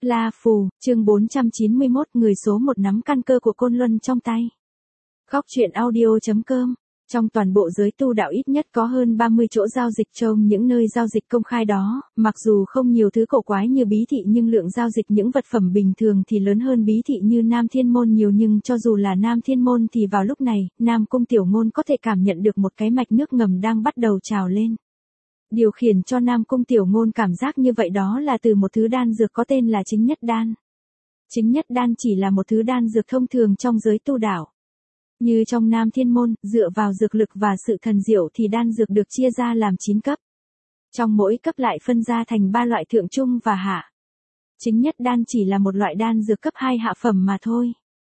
La Phù, chương 491, người số một nắm căn cơ của Côn Luân trong tay. Góc truyện audio.com. Trong toàn bộ giới tu đạo ít nhất có hơn 30 chỗ giao dịch trong những nơi giao dịch công khai đó, mặc dù không nhiều thứ cổ quái như bí thị nhưng lượng giao dịch những vật phẩm bình thường thì lớn hơn bí thị như Nam Thiên Môn nhiều, nhưng cho dù là Nam Thiên Môn thì vào lúc này, Nam Cung Tiểu Ngôn có thể cảm nhận được một cái mạch nước ngầm đang bắt đầu trào lên. Điều khiển cho Nam Cung Tiểu Ngôn cảm giác như vậy đó là từ một thứ đan dược có tên là Chính Nhất Đan. Chính Nhất Đan chỉ là một thứ đan dược thông thường trong giới tu đạo. Như trong Nam Thiên Môn, dựa vào dược lực và sự thần diệu thì đan dược được chia ra làm 9 cấp. Trong mỗi cấp lại phân ra thành 3 loại thượng trung và hạ. Chính Nhất Đan chỉ là một loại đan dược cấp 2 hạ phẩm mà thôi.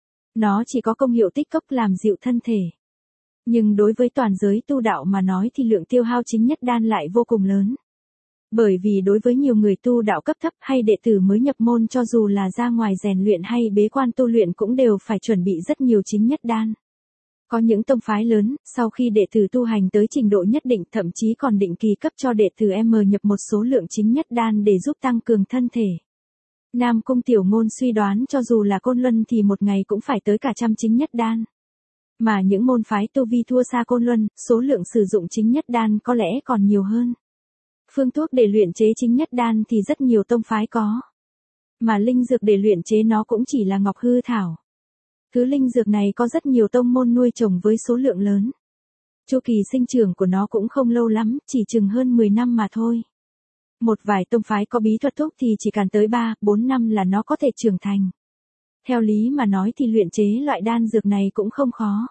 Nó chỉ có công hiệu tích cốc làm dịu thân thể. Nhưng đối với toàn giới tu đạo mà nói thì lượng tiêu hao Chính Nhất Đan lại vô cùng lớn. Bởi vì đối với nhiều người tu đạo cấp thấp hay đệ tử mới nhập môn, cho dù là ra ngoài rèn luyện hay bế quan tu luyện cũng đều phải chuẩn bị rất nhiều Chính Nhất Đan. Có những tông phái lớn, sau khi đệ tử tu hành tới trình độ nhất định thậm chí còn định kỳ cấp cho đệ tử nhập một số lượng Chính Nhất Đan để giúp tăng cường thân thể. Nam Cung Tiểu Ngôn suy đoán cho dù là Côn Luân thì một ngày cũng phải tới cả trăm Chính Nhất Đan. Mà những môn phái tu vi thua xa Côn Luân, số lượng sử dụng Chính Nhất Đan có lẽ còn nhiều hơn. Phương thuốc để luyện chế Chính Nhất Đan thì rất nhiều tông phái có. Mà linh dược để luyện chế nó cũng chỉ là ngọc hư thảo. Thứ linh dược này có rất nhiều tông môn nuôi trồng với số lượng lớn. Chu kỳ sinh trưởng của nó cũng không lâu lắm, chỉ chừng hơn 10 năm mà thôi. Một vài tông phái có bí thuật thuốc thì chỉ cần tới 3-4 năm là nó có thể trưởng thành. Theo lý mà nói thì luyện chế loại đan dược này cũng không khó.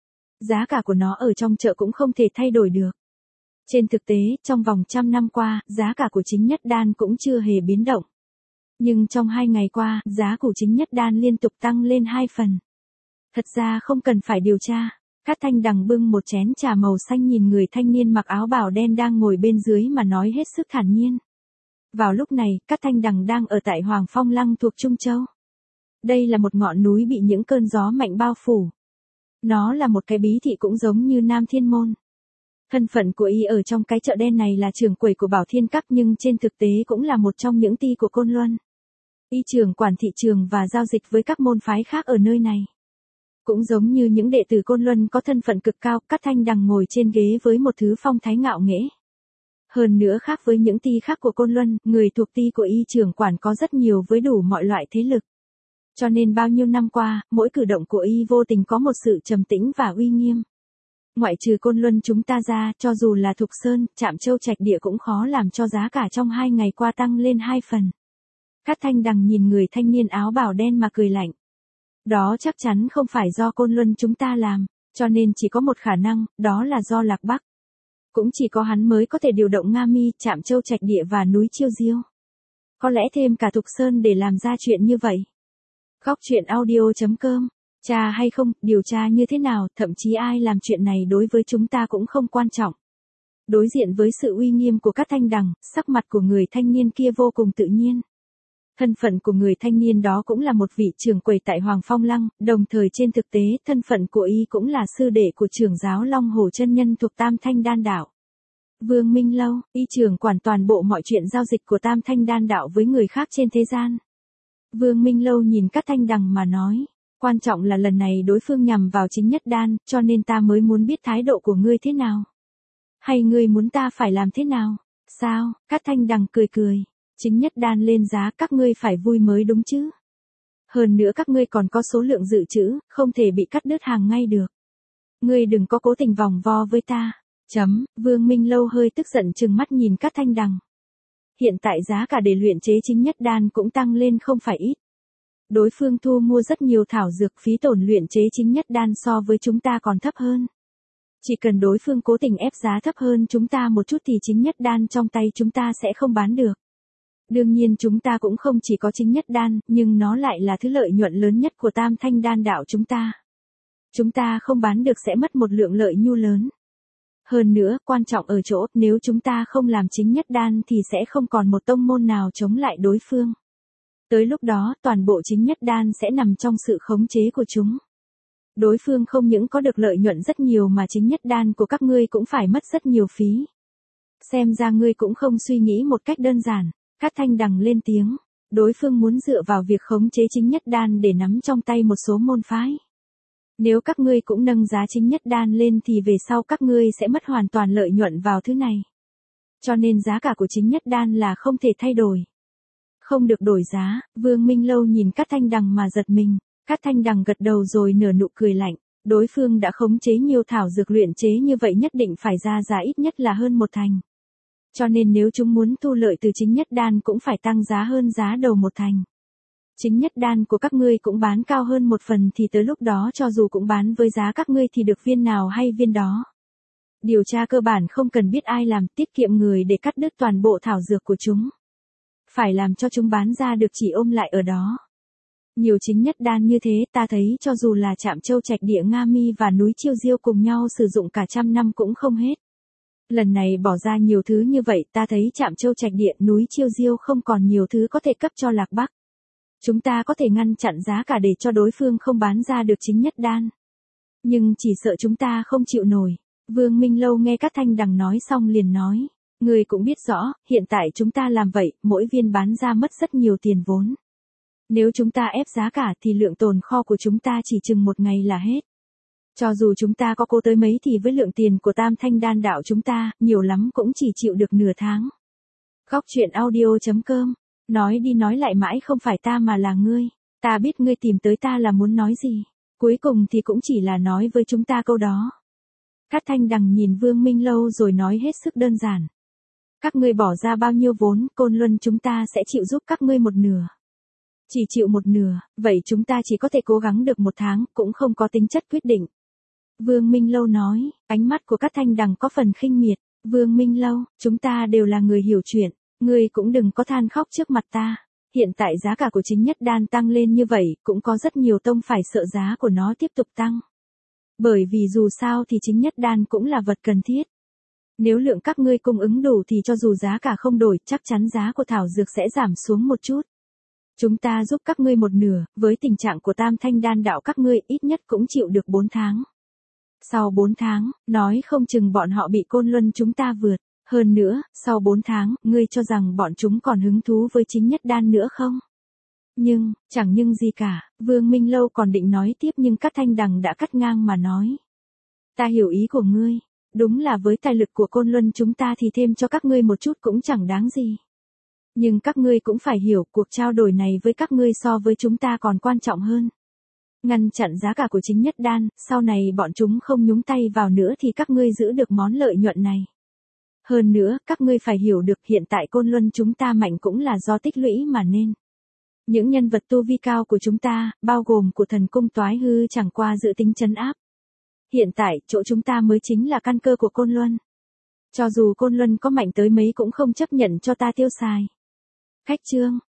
Giá cả của nó ở trong chợ cũng không thể thay đổi được. Trên thực tế, trong vòng 100 năm qua, giá cả của Chính Nhất Đan cũng chưa hề biến động. Nhưng trong 2 ngày qua, giá của Chính Nhất Đan liên tục tăng lên 2 phần. Thật ra không cần phải điều tra. Cát Thanh Đằng bưng một chén trà màu xanh nhìn người thanh niên mặc áo bào đen đang ngồi bên dưới mà nói hết sức thản nhiên. Vào lúc này, Cát Thanh Đằng đang ở tại Hoàng Phong Lăng thuộc Trung Châu. Đây là một ngọn núi bị những cơn gió mạnh bao phủ. Nó là một cái bí thị cũng giống như Nam Thiên Môn. Thân phận của y ở trong cái chợ đen này là trưởng quầy của Bảo Thiên Các, nhưng trên thực tế cũng là một trong những ty của Côn Luân. Y trưởng quản thị trường và giao dịch với các môn phái khác ở nơi này. Cũng giống như những đệ tử Côn Luân có thân phận cực cao, Cát Thanh Đằng ngồi trên ghế với một thứ phong thái ngạo nghễ. Hơn nữa khác với những ty khác của Côn Luân, người thuộc ty của y trưởng quản có rất nhiều với đủ mọi loại thế lực. Cho nên bao nhiêu năm qua, mỗi cử động của y vô tình có một sự trầm tĩnh và uy nghiêm. Ngoại trừ Côn Luân chúng ta ra, cho dù là Thục Sơn, Trạm Châu Trạch Địa cũng khó làm cho giá cả trong 2 ngày qua tăng lên 2 phần. Cát Thanh Đằng nhìn người thanh niên áo bào đen mà cười lạnh. Đó chắc chắn không phải do Côn Luân chúng ta làm, cho nên chỉ có một khả năng, đó là do Lạc Bắc. Cũng chỉ có hắn mới có thể điều động Nga Mi, Trạm Châu Trạch Địa và núi Chiêu Diêu. Có lẽ thêm cả Thục Sơn để làm ra chuyện như vậy. Góc truyện audio.com. Cha hay không, điều tra như thế nào, thậm chí ai làm chuyện này đối với chúng ta cũng không quan trọng. Đối diện với sự uy nghiêm của Cát Thanh Đằng, sắc mặt của người thanh niên kia vô cùng tự nhiên. Thân phận của người thanh niên đó cũng là một vị trưởng quầy tại Hoàng Phong Lăng, đồng thời trên thực tế, thân phận của y cũng là sư đệ của trưởng giáo Long Hồ chân nhân thuộc Tam Thanh Đan Đạo. Vương Minh Lâu, y trưởng quản toàn bộ mọi chuyện giao dịch của Tam Thanh Đan Đạo với người khác trên thế gian. Vương Minh Lâu nhìn Cát Thanh Đằng mà nói, quan trọng là lần này đối phương nhằm vào Chính Nhất Đan, cho nên ta mới muốn biết thái độ của ngươi thế nào. Hay ngươi muốn ta phải làm thế nào? Sao? Cát Thanh Đằng cười cười. Chính Nhất Đan lên giá các ngươi phải vui mới đúng chứ. Hơn nữa các ngươi còn có số lượng dự trữ, không thể bị cắt đứt hàng ngay được. Ngươi đừng có cố tình vòng vo với ta. Vương Minh Lâu hơi tức giận trừng mắt nhìn Cát Thanh Đằng. Hiện tại giá cả để luyện chế Chính Nhất Đan cũng tăng lên không phải ít. Đối phương thu mua rất nhiều thảo dược, phí tổn luyện chế Chính Nhất Đan so với chúng ta còn thấp hơn. Chỉ cần đối phương cố tình ép giá thấp hơn chúng ta một chút thì Chính Nhất Đan trong tay chúng ta sẽ không bán được. Đương nhiên chúng ta cũng không chỉ có Chính Nhất Đan, nhưng nó lại là thứ lợi nhuận lớn nhất của Tam Thanh Đan Đạo chúng ta. Chúng ta không bán được sẽ mất một lượng lợi nhu lớn. Hơn nữa, quan trọng ở chỗ, nếu chúng ta không làm Chính Nhất Đan thì sẽ không còn một tông môn nào chống lại đối phương. Tới lúc đó, toàn bộ Chính Nhất Đan sẽ nằm trong sự khống chế của chúng. Đối phương không những có được lợi nhuận rất nhiều mà Chính Nhất Đan của các ngươi cũng phải mất rất nhiều phí. Xem ra ngươi cũng không suy nghĩ một cách đơn giản. Cát Thanh Đằng lên tiếng. đối phương muốn dựa vào việc khống chế chính nhất đan để nắm trong tay một số môn phái. Nếu các ngươi cũng nâng giá chính nhất đan lên thì về sau các ngươi sẽ mất hoàn toàn lợi nhuận vào thứ này. Cho nên giá cả của chính nhất đan là không thể thay đổi. Không được đổi giá, Vương Minh Lâu nhìn Cát Thanh Đằng mà giật mình. Cát Thanh Đằng gật đầu rồi nở nụ cười lạnh. Đối phương đã khống chế nhiều thảo dược luyện chế như vậy nhất định phải ra giá ít nhất là hơn 1 thành. Cho nên nếu chúng muốn thu lợi từ chính nhất đan cũng phải tăng giá hơn giá đầu 1 thành. Chính nhất đan của các ngươi cũng bán cao hơn 1 phần thì tới lúc đó cho dù cũng bán với giá các ngươi thì được viên nào hay viên đó. Điều tra cơ bản không cần biết ai làm, tiết kiệm người để cắt đứt toàn bộ thảo dược của chúng. Phải làm cho chúng bán ra được chỉ ôm lại ở đó. Nhiều chính nhất đan như thế ta thấy cho dù là Trạm Châu Trạch Địa Nga Mi và núi Chiêu Diêu cùng nhau sử dụng cả 100 năm cũng không hết. Lần này bỏ ra nhiều thứ như vậy ta thấy Trạm Châu Trạch Địa núi Chiêu Diêu không còn nhiều thứ có thể cấp cho Lạc Bắc. Chúng ta có thể ngăn chặn giá cả để cho đối phương không bán ra được chính nhất đan. Nhưng chỉ sợ chúng ta không chịu nổi. Vương Minh Lâu nghe Cát Thanh Đằng nói xong liền nói. Người cũng biết rõ, hiện tại chúng ta làm vậy, mỗi viên bán ra mất rất nhiều tiền vốn. Nếu chúng ta ép giá cả thì lượng tồn kho của chúng ta chỉ chừng 1 ngày là hết. Cho dù chúng ta có cố tới mấy thì với lượng tiền của Tam Thanh Đan đạo chúng ta, nhiều lắm cũng chỉ chịu được nửa tháng. Góc truyện audio.com. Nói đi nói lại mãi không phải ta mà là ngươi. Ta biết ngươi tìm tới ta là muốn nói gì. Cuối cùng thì cũng chỉ là nói với chúng ta câu đó. Cát Thanh Đằng nhìn Vương Minh Lâu rồi nói hết sức đơn giản. Các ngươi bỏ ra bao nhiêu vốn, Côn Luân chúng ta sẽ chịu giúp các ngươi 1/2. Chỉ chịu 1/2, vậy chúng ta chỉ có thể cố gắng được 1 tháng, cũng không có tính chất quyết định. Vương Minh Lâu nói, ánh mắt của Cát Thanh Đằng có phần khinh miệt. Vương Minh Lâu, chúng ta đều là người hiểu chuyện, ngươi cũng đừng có than khóc trước mặt ta. Hiện tại giá cả của chính nhất đan tăng lên như vậy, cũng có rất nhiều tông phải sợ giá của nó tiếp tục tăng. Bởi vì dù sao thì chính nhất đan cũng là vật cần thiết. Nếu lượng các ngươi cung ứng đủ thì cho dù giá cả không đổi, chắc chắn giá của thảo dược sẽ giảm xuống một chút. Chúng ta giúp các ngươi 1/2, với tình trạng của Tam Thanh Đan đạo các ngươi ít nhất cũng chịu được 4 tháng. Sau 4 tháng, nói không chừng bọn họ bị Côn Luân chúng ta vượt. Hơn nữa, sau 4 tháng, ngươi cho rằng bọn chúng còn hứng thú với chính nhất đan nữa không? Chẳng nhưng gì cả, Vương Minh Lâu còn định nói tiếp nhưng Cát Thanh Đằng đã cắt ngang mà nói. Ta hiểu ý của ngươi, đúng là với tài lực của Côn Luân chúng ta thì thêm cho các ngươi một chút cũng chẳng đáng gì. Nhưng các ngươi cũng phải hiểu cuộc trao đổi này với các ngươi so với chúng ta còn quan trọng hơn. Ngăn chặn giá cả của chính nhất đan, sau này bọn chúng không nhúng tay vào nữa thì các ngươi giữ được món lợi nhuận này. Hơn nữa, các ngươi phải hiểu được hiện tại Côn Luân chúng ta mạnh cũng là do tích lũy mà nên. Những nhân vật tu vi cao của chúng ta, bao gồm của thần cung Toái Hư chẳng qua dự tính trấn áp. Hiện tại, chỗ chúng ta mới chính là căn cơ của Côn Luân. Cho dù Côn Luân có mạnh tới mấy cũng không chấp nhận cho ta tiêu xài. Khách trương,